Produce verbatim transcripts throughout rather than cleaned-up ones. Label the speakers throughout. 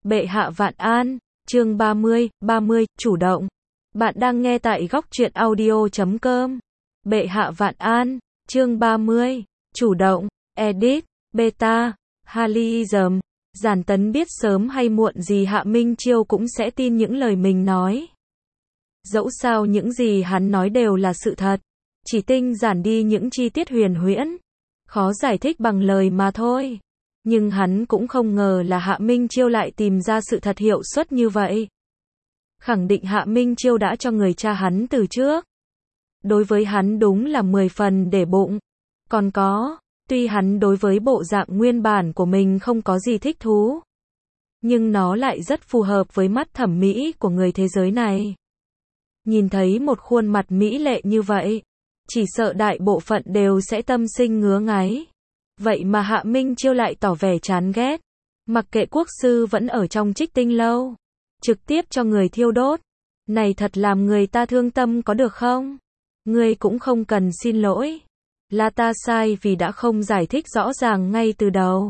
Speaker 1: Bệ hạ vạn an, chương ba mươi, ba mươi, chủ động. Bạn đang nghe tại góc truyện audio chấm com. Bệ hạ vạn an, chương ba mươi, chủ động, edit, beta, Haliism. Giản Tấn biết sớm hay muộn gì Hạ Minh Chiêu cũng sẽ tin những lời mình nói. Dẫu sao những gì hắn nói đều là sự thật, chỉ tinh giản đi những chi tiết huyền huyễn, khó giải thích bằng lời mà thôi. Nhưng hắn cũng không ngờ là Hạ Minh Chiêu lại tìm ra sự thật hiệu suất như vậy. Khẳng định Hạ Minh Chiêu đã cho người cha hắn từ trước. Đối với hắn đúng là mười phần để bụng. Còn có, tuy hắn đối với bộ dạng nguyên bản của mình không có gì thích thú, nhưng nó lại rất phù hợp với mắt thẩm mỹ của người thế giới này. Nhìn thấy một khuôn mặt mỹ lệ như vậy, chỉ sợ đại bộ phận đều sẽ tâm sinh ngứa ngáy. Vậy mà Hạ Minh Chiêu lại tỏ vẻ chán ghét. Mặc kệ quốc sư vẫn ở trong Trích Tinh lâu, trực tiếp cho người thiêu đốt. Này thật làm người ta thương tâm có được không? Ngươi cũng không cần xin lỗi. Là ta sai vì đã không giải thích rõ ràng ngay từ đầu.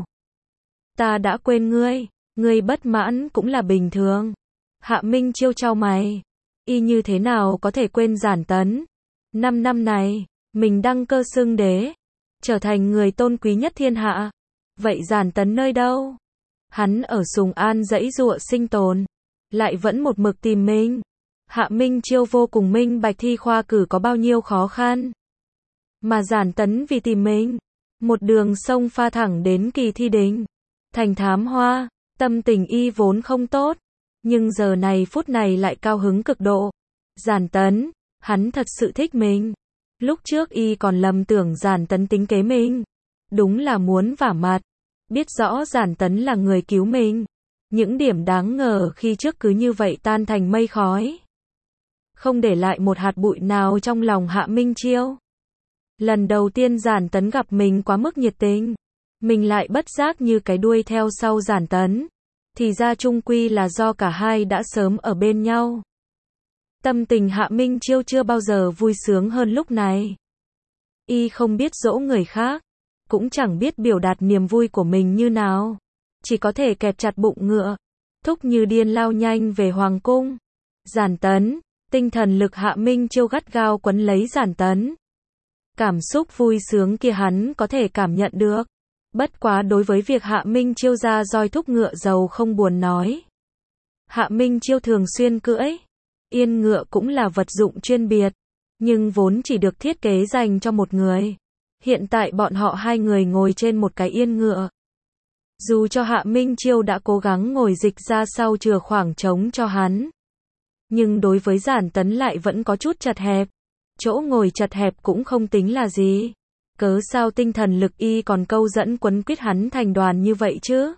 Speaker 1: Ta đã quên ngươi, ngươi bất mãn cũng là bình thường. Hạ Minh Chiêu chau mày. Y như thế nào có thể quên Giản Tấn? Năm năm này, mình đăng cơ xưng đế, trở thành người tôn quý nhất thiên hạ. Vậy Giản Tấn nơi đâu? Hắn ở Sùng An dãy giụa sinh tồn, lại vẫn một mực tìm mình. Hạ Minh Chiêu vô cùng minh bạch thi khoa cử có bao nhiêu khó khăn. Mà Giản Tấn vì tìm mình, một đường sông pha thẳng đến kỳ thi đình, thành thám hoa. Tâm tình y vốn không tốt, nhưng giờ này phút này lại cao hứng cực độ. Giản Tấn, hắn thật sự thích mình. Lúc trước y còn lầm tưởng Giản Tấn tính kế mình. Đúng là muốn vả mặt. Biết rõ Giản Tấn là người cứu mình. Những điểm đáng ngờ khi trước cứ như vậy tan thành mây khói. Không để lại một hạt bụi nào trong lòng Hạ Minh Chiêu. Lần đầu tiên Giản Tấn gặp mình quá mức nhiệt tình, mình lại bất giác như cái đuôi theo sau Giản Tấn. Thì ra chung quy là do cả hai đã sớm ở bên nhau. Tâm tình Hạ Minh Chiêu chưa bao giờ vui sướng hơn lúc này. Y không biết dỗ người khác, cũng chẳng biết biểu đạt niềm vui của mình như nào. Chỉ có thể kẹp chặt bụng ngựa, thúc như điên lao nhanh về Hoàng cung. Giản Tấn, tinh thần lực Hạ Minh Chiêu gắt gao quấn lấy Giản Tấn. Cảm xúc vui sướng kia hắn có thể cảm nhận được. Bất quá đối với việc Hạ Minh Chiêu ra roi thúc ngựa giàu không buồn nói. Hạ Minh Chiêu thường xuyên cưỡi. Yên ngựa cũng là vật dụng chuyên biệt, nhưng vốn chỉ được thiết kế dành cho một người. Hiện tại bọn họ hai người ngồi trên một cái yên ngựa. Dù cho Hạ Minh Chiêu đã cố gắng ngồi dịch ra sau chừa khoảng trống cho hắn, nhưng đối với Giản Tấn lại vẫn có chút chật hẹp. Chỗ ngồi chật hẹp cũng không tính là gì. Cớ sao tinh thần lực y còn câu dẫn quấn quýt hắn thành đoàn như vậy chứ?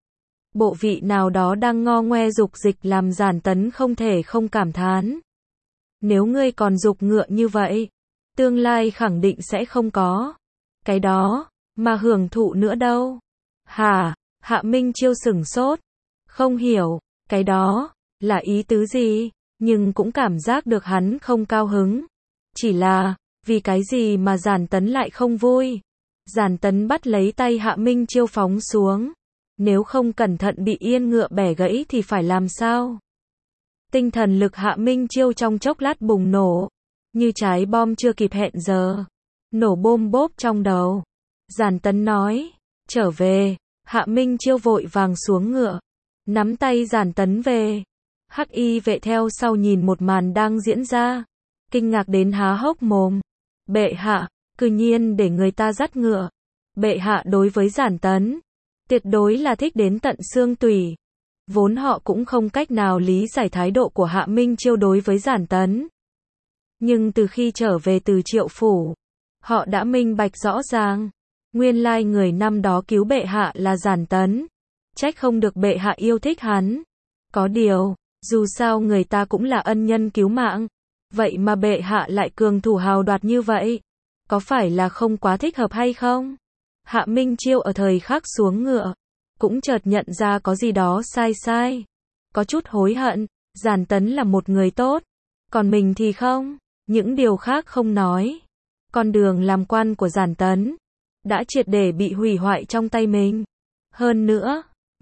Speaker 1: Bộ vị nào đó đang ngo ngoe dục dịch làm Giản Tấn không thể không cảm thán. Nếu ngươi còn dục ngựa như vậy, tương lai khẳng định sẽ không có cái đó mà hưởng thụ nữa đâu. Hả? Hạ Minh Chiêu sửng sốt, không hiểu cái đó là ý tứ gì, nhưng cũng cảm giác được hắn không cao hứng. Chỉ là, vì cái gì mà Giản Tấn lại không vui? Giản Tấn bắt lấy tay Hạ Minh Chiêu phóng xuống. Nếu không cẩn thận bị yên ngựa bẻ gãy thì phải làm sao? Tinh thần lực Hạ Minh Chiêu trong chốc lát bùng nổ, như trái bom chưa kịp hẹn giờ, nổ bôm bốp trong đầu. Giản Tấn nói, trở về. Hạ Minh Chiêu vội vàng xuống ngựa, nắm tay Giản Tấn về. Hắc y vệ theo sau nhìn một màn đang diễn ra, kinh ngạc đến há hốc mồm. Bệ hạ, cư nhiên để người ta dắt ngựa. Bệ hạ đối với Giản Tấn, tuyệt đối là thích đến tận xương tủy. Vốn họ cũng không cách nào lý giải thái độ của Hạ Minh Chiêu đối với Giản Tấn. Nhưng từ khi trở về từ Triệu Phủ, họ đã minh bạch rõ ràng. Nguyên lai người năm đó cứu bệ hạ là Giản Tấn. Trách không được bệ hạ yêu thích hắn. Có điều, dù sao người ta cũng là ân nhân cứu mạng. Vậy mà bệ hạ lại cường thủ hào đoạt như vậy. Có phải là không quá thích hợp hay không? Hạ Minh Chiêu ở thời khắc xuống ngựa, cũng chợt nhận ra có gì đó sai sai. Có chút hối hận, Giản Tấn là một người tốt. Còn mình thì không. Những điều khác không nói. Con đường làm quan của Giản Tấn đã triệt để bị hủy hoại trong tay mình. Hơn nữa,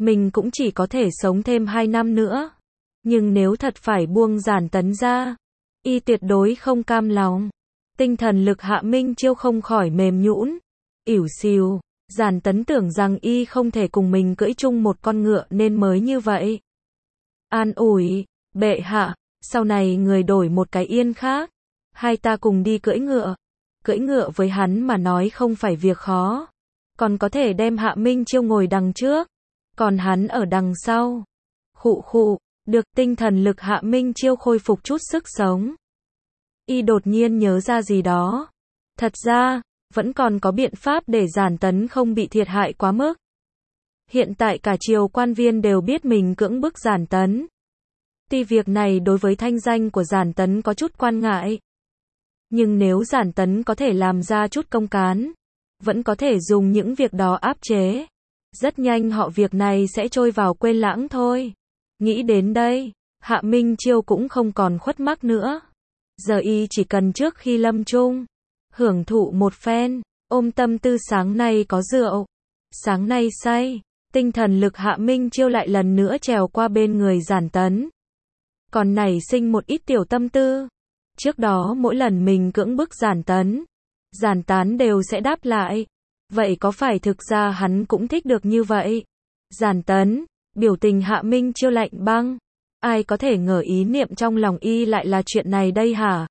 Speaker 1: mình cũng chỉ có thể sống thêm hai năm nữa. Nhưng nếu thật phải buông Giản Tấn ra, y tuyệt đối không cam lòng. Tinh thần lực Hạ Minh Chiêu không khỏi mềm nhũn, ỉu xìu. Giản Tấn tưởng rằng y không thể cùng mình cưỡi chung một con ngựa nên mới như vậy. An ủi, bệ hạ, sau này người đổi một cái yên khác, hai ta cùng đi cưỡi ngựa. Cưỡi ngựa với hắn mà nói không phải việc khó, còn có thể đem Hạ Minh Chiêu ngồi đằng trước, còn hắn ở đằng sau. Khụ khụ, được tinh thần lực Hạ Minh Chiêu khôi phục chút sức sống. Y đột nhiên nhớ ra gì đó. Thật ra, vẫn còn có biện pháp để Giản Tấn không bị thiệt hại quá mức. Hiện tại cả triều quan viên đều biết mình cưỡng bức Giản Tấn. Tuy việc này đối với thanh danh của Giản Tấn có chút quan ngại. Nhưng nếu Giản Tấn có thể làm ra chút công cán, vẫn có thể dùng những việc đó áp chế. Rất nhanh họ việc này sẽ trôi vào quên lãng thôi. Nghĩ đến đây, Hạ Minh Chiêu cũng không còn khuất mắc nữa. Giờ y chỉ cần trước khi lâm chung, hưởng thụ một phen, ôm tâm tư sáng nay có rượu, sáng nay say, tinh thần lực Hạ Minh Chiêu lại lần nữa trèo qua bên người Giản Tấn. Còn nảy sinh một ít tiểu tâm tư. Trước đó mỗi lần mình cưỡng bức Giản Tấn, Giản Tán đều sẽ đáp lại. Vậy có phải thực ra hắn cũng thích được như vậy? Giản Tấn, biểu tình Hạ Minh Chiêu lạnh băng. Ai có thể ngờ ý niệm trong lòng y lại là chuyện này đây hả?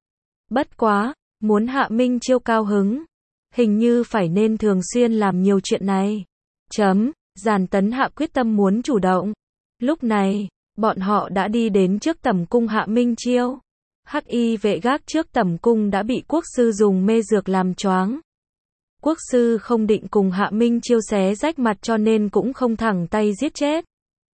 Speaker 1: Bất quá, muốn Hạ Minh Chiêu cao hứng, hình như phải nên thường xuyên làm nhiều chuyện này. Chấm, Giản Tấn hạ quyết tâm muốn chủ động. Lúc này, bọn họ đã đi đến trước tẩm cung Hạ Minh Chiêu. Hắc y vệ gác trước tẩm cung đã bị quốc sư dùng mê dược làm choáng. Quốc sư không định cùng Hạ Minh Chiêu xé rách mặt cho nên cũng không thẳng tay giết chết.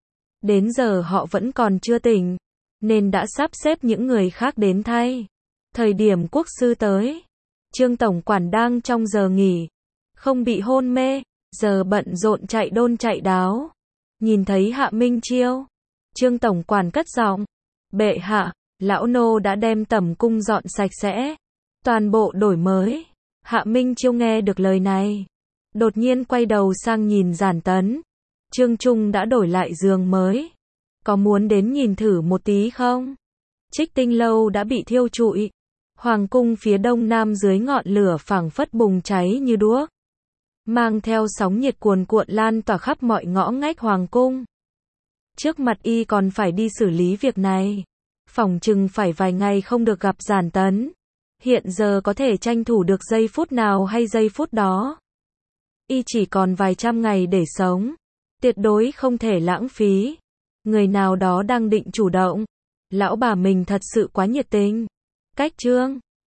Speaker 1: Đến giờ họ vẫn còn chưa tỉnh, nên đã sắp xếp những người khác đến thay. Thời điểm quốc sư tới, Trương tổng quản đang trong giờ nghỉ, không bị hôn mê, giờ bận rộn chạy đôn chạy đáo. Nhìn thấy Hạ Minh Chiêu, Trương tổng quản cất giọng, bệ hạ, lão nô đã đem tẩm cung dọn sạch sẽ, toàn bộ đổi mới. Hạ Minh Chiêu nghe được lời này, đột nhiên quay đầu sang nhìn Giản Tấn. Trương Trung đã đổi lại giường mới, có muốn đến nhìn thử một tí không? Trích Tinh lâu đã bị thiêu trụi, hoàng cung phía đông nam dưới ngọn lửa phảng phất bùng cháy như đuốc, mang theo sóng nhiệt cuồn cuộn lan tỏa khắp mọi ngõ ngách hoàng cung. Trước mặt y còn phải đi xử lý việc này, phỏng chừng phải vài ngày không được gặp Giản Tấn. Hiện giờ có thể tranh thủ được giây phút nào hay giây phút đó. Y chỉ còn vài trăm ngày để sống, tuyệt đối không thể lãng phí. Người nào đó đang định chủ động, lão bà mình thật sự quá nhiệt tình. Cách chương